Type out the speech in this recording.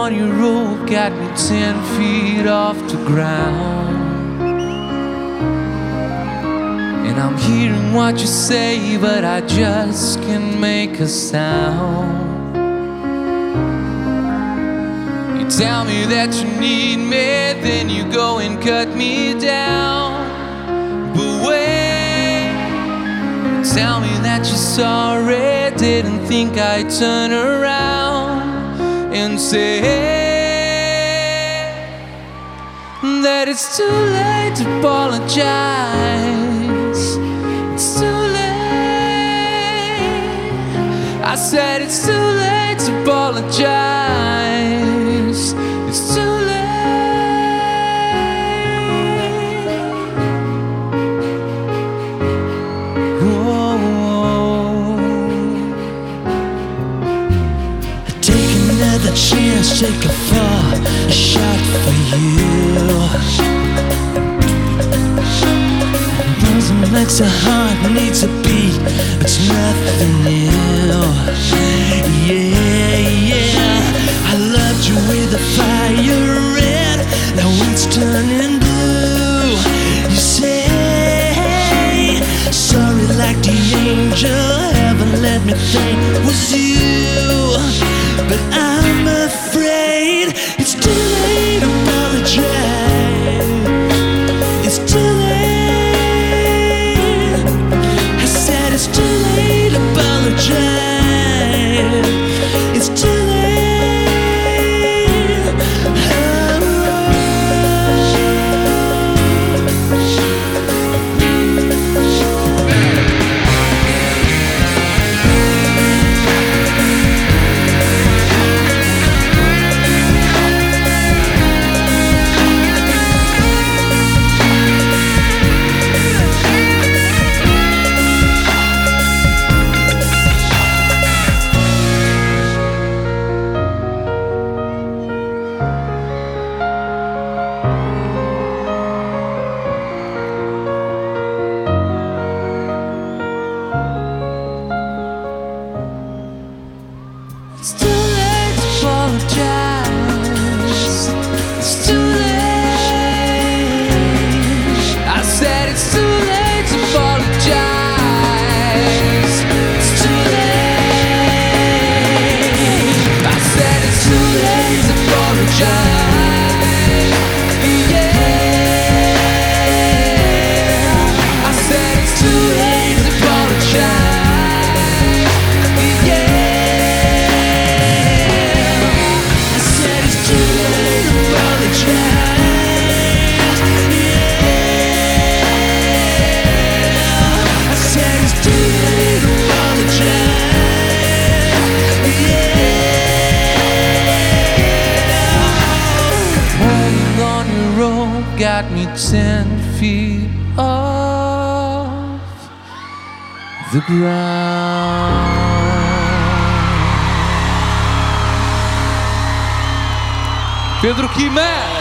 on your rope got me 10 feet off the ground. And I'm hearing what you say, but I just can't make a sound. You tell me that you need me, then you go and cut me down. But wait, tell me that you're sorry, didn't think I'd turn around and say that it's too late to apologize. It's too late. I said it's too late to apologize. It's too late. Take another chance, take a fall, a shot for you. Buzzing like a heart needs a beat, it's nothing new. Yeah, yeah, I loved you with a fire red, now it's turning blue. You say sorry like the angel, heaven let me think was you. But I'm afraid it's too late to apologize. It's too late. I said it's too late to apologize. It's too late. It's too late to apologize. It's too late. I said it's too late to apologize. It's too late. I said it's too late to apologize. Yeah. I said it's too late to apologize. Got me 10 feet off the ground. Pedro Quimé.